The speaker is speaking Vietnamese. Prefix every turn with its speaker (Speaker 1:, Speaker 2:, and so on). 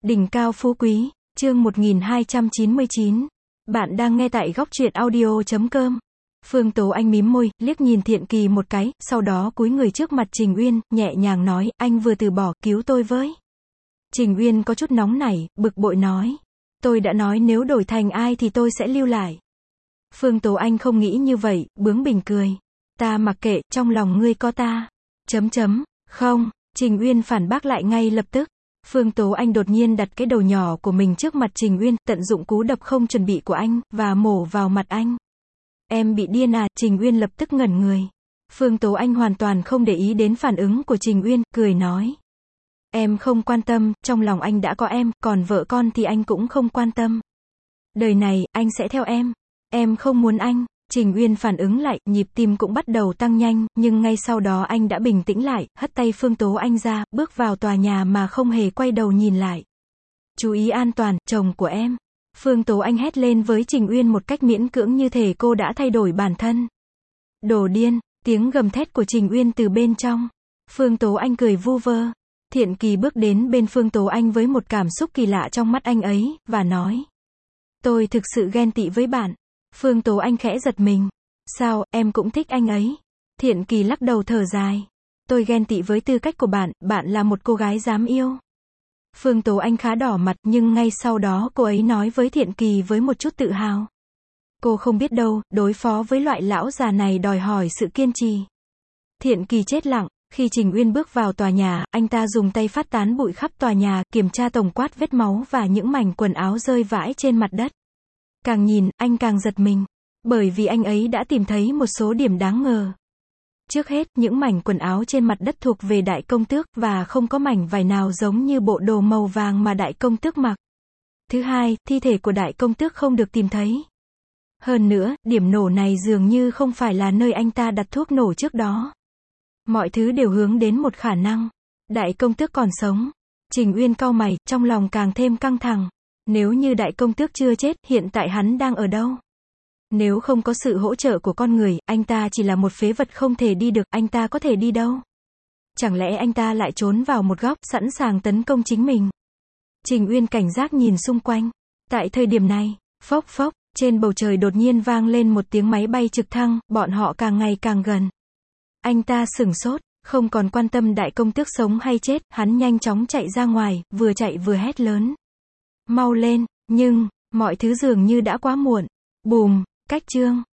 Speaker 1: Đỉnh cao phú quý, chương 1299. Bạn đang nghe tại góc truyện audio.com. Phương Tố Anh mím môi, liếc nhìn Thiện Kỳ một cái, sau đó cúi người trước mặt Trình Uyên, nhẹ nhàng nói, anh vừa từ bỏ, cứu tôi với. Trình Uyên có chút nóng nảy, bực bội nói. Tôi đã nói nếu đổi thành ai thì tôi sẽ lưu lại. Phương Tố Anh không nghĩ như vậy, bướng bỉnh cười. Ta mặc kệ, trong lòng ngươi có ta. Không, Trình Uyên phản bác lại ngay lập tức. Phương Tố Anh đột nhiên đặt cái đầu nhỏ của mình trước mặt Trình Uyên, tận dụng cú đập không chuẩn bị của anh, và mổ vào mặt anh. Em bị điên à, Trình Uyên lập tức ngẩn người. Phương Tố Anh hoàn toàn không để ý đến phản ứng của Trình Uyên, cười nói. Em không quan tâm, trong lòng anh đã có em, còn vợ con thì anh cũng không quan tâm. Đời này, anh sẽ theo em. Em không muốn anh. Trình Uyên phản ứng lại, nhịp tim cũng bắt đầu tăng nhanh, nhưng ngay sau đó anh đã bình tĩnh lại, hất tay Phương Tố Anh ra, bước vào tòa nhà mà không hề quay đầu nhìn lại. Chú ý an toàn, chồng của em. Phương Tố Anh hét lên với Trình Uyên một cách miễn cưỡng như thể cô đã thay đổi bản thân. Đồ điên, tiếng gầm thét của Trình Uyên từ bên trong. Phương Tố Anh cười vu vơ. Thiện Kỳ bước đến bên Phương Tố Anh với một cảm xúc kỳ lạ trong mắt anh ấy, và nói. Tôi thực sự ghen tị với bạn. Phương Tố Anh khẽ giật mình. Sao, em cũng thích anh ấy? Thiện Kỳ lắc đầu thở dài. Tôi ghen tị với tư cách của bạn, bạn là một cô gái dám yêu. Phương Tố Anh khá đỏ mặt, nhưng ngay sau đó cô ấy nói với Thiện Kỳ với một chút tự hào. Cô không biết đâu, đối phó với loại lão già này đòi hỏi sự kiên trì. Thiện Kỳ chết lặng. Khi Trình Uyên bước vào tòa nhà, anh ta dùng tay phát tán bụi khắp tòa nhà, kiểm tra tổng quát vết máu và những mảnh quần áo rơi vãi trên mặt đất. Càng nhìn, anh càng giật mình. Bởi vì anh ấy đã tìm thấy một số điểm đáng ngờ. Trước hết, những mảnh quần áo trên mặt đất thuộc về đại công tước, và không có mảnh vải nào giống như bộ đồ màu vàng mà đại công tước mặc. Thứ hai, thi thể của đại công tước không được tìm thấy. Hơn nữa, điểm nổ này dường như không phải là nơi anh ta đặt thuốc nổ trước đó. Mọi thứ đều hướng đến một khả năng. Đại công tước còn sống. Trình Uyên cau mày, trong lòng càng thêm căng thẳng. Nếu như đại công tước chưa chết, hiện tại hắn đang ở đâu? Nếu không có sự hỗ trợ của con người, anh ta chỉ là một phế vật không thể đi được, anh ta có thể đi đâu? Chẳng lẽ anh ta lại trốn vào một góc, sẵn sàng tấn công chính mình? Trình Uyên cảnh giác nhìn xung quanh. Tại thời điểm này, phốc phốc, trên bầu trời đột nhiên vang lên một tiếng máy bay trực thăng, bọn họ càng ngày càng gần. Anh ta sửng sốt, không còn quan tâm đại công tước sống hay chết, hắn nhanh chóng chạy ra ngoài, vừa chạy vừa hét lớn. Mau lên, nhưng, mọi thứ dường như đã quá muộn. Bùm, cách chương.